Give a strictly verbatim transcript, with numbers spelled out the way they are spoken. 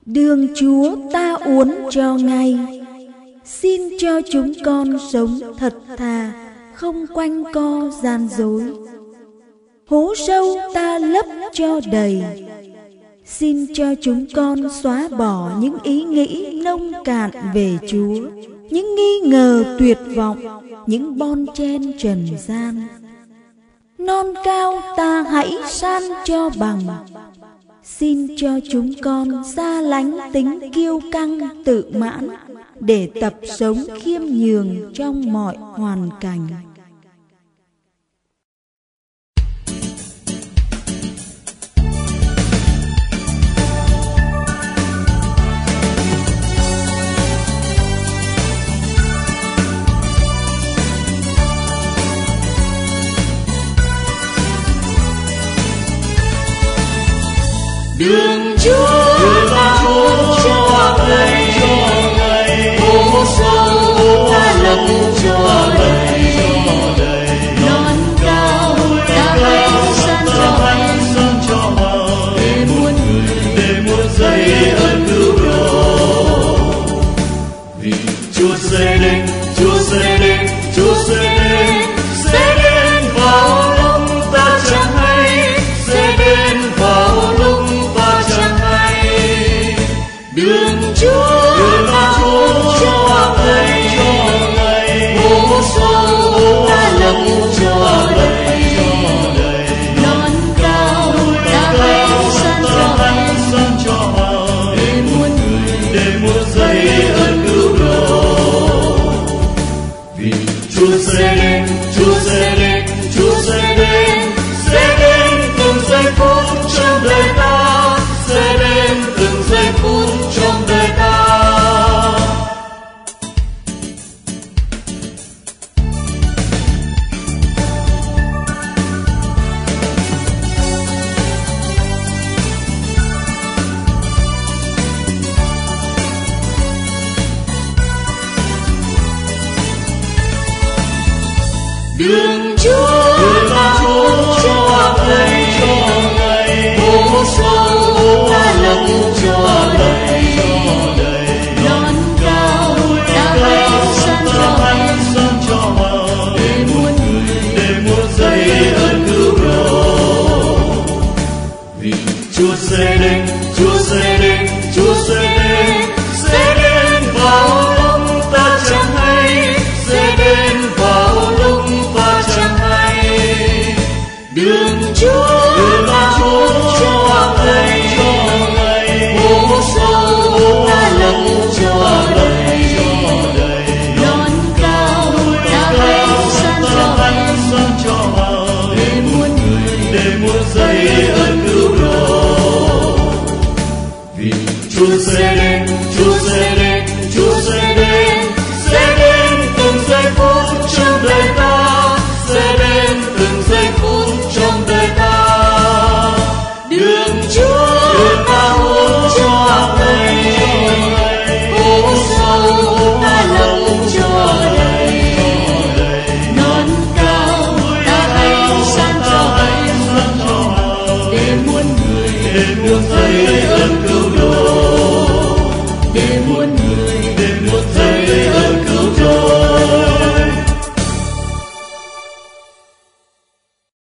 Đường Chúa ta uốn cho ngay, xin cho chúng con sống thật thà, không quanh co gian dối. Hố sâu ta lấp cho đầy, xin cho chúng con xóa bỏ những ý nghĩ nông cạn về Chúa, những nghi ngờ tuyệt vọng, những bon chen trần gian. Non cao ta hãy san cho bằng, xin cho chúng con xa lánh tính kiêu căng tự mãn, để tập sống khiêm nhường trong mọi hoàn cảnh. Đường Chúa ta uốn cho ngay, hố sâu ta lấp cho đầy, non cao ta hãy san cho bằng, để muôn người để muôn dây ơn cứu độ. Vì Chúa sẽ đến, Chúa sẽ đến, Chúa sẽ đến, sẽ đến vào lúc ta chẳng hay, sẽ đến vào lúc đường Chúa ta uốn cho ngay, hố sâu ta lấp cho đầy, non cao ta hãy san cho bằng, để muôn người để muôn dây ơn cứu độ. Vì Chúa sẽ đến, Chúa sẽ đến, Chúa sẽ đến, sẽ đến từng giây phút trong đời ta, sẽ đến từng giây phút trong đời ta. Đường Chúa ta uốn cho ngay, hố sâu ta lấp cho đầy, non cao ta hãy san cho bằng, để muôn người để muôn dây ơn cứu độ. Vì Chúa sẽ đến, Chúa sẽ đến, Chúa sẽ đến, sẽ đến vào lúc ta chẳng hay, sẽ đến vào lúc ta chẳng hay. Đường Chúa ta uốn cho ngay, hố sâu ta lấp cho đầy, non cao ta hãy san cho bằng, để muôn người để muôn dây ơn cứu độ. Vì Chúa sẽ đến, Chúa sẽ đến, Chúa sẽ đến, sẽ đến từng giây phút trong đời ta, sẽ đến từng giây phút trong đời ta. Đường Chúa ta uốn cho ngay, hố sâu ta lấp cho đầy, non cao ta hãy san cho bằng, để muôn người để muôn dây ơn cứu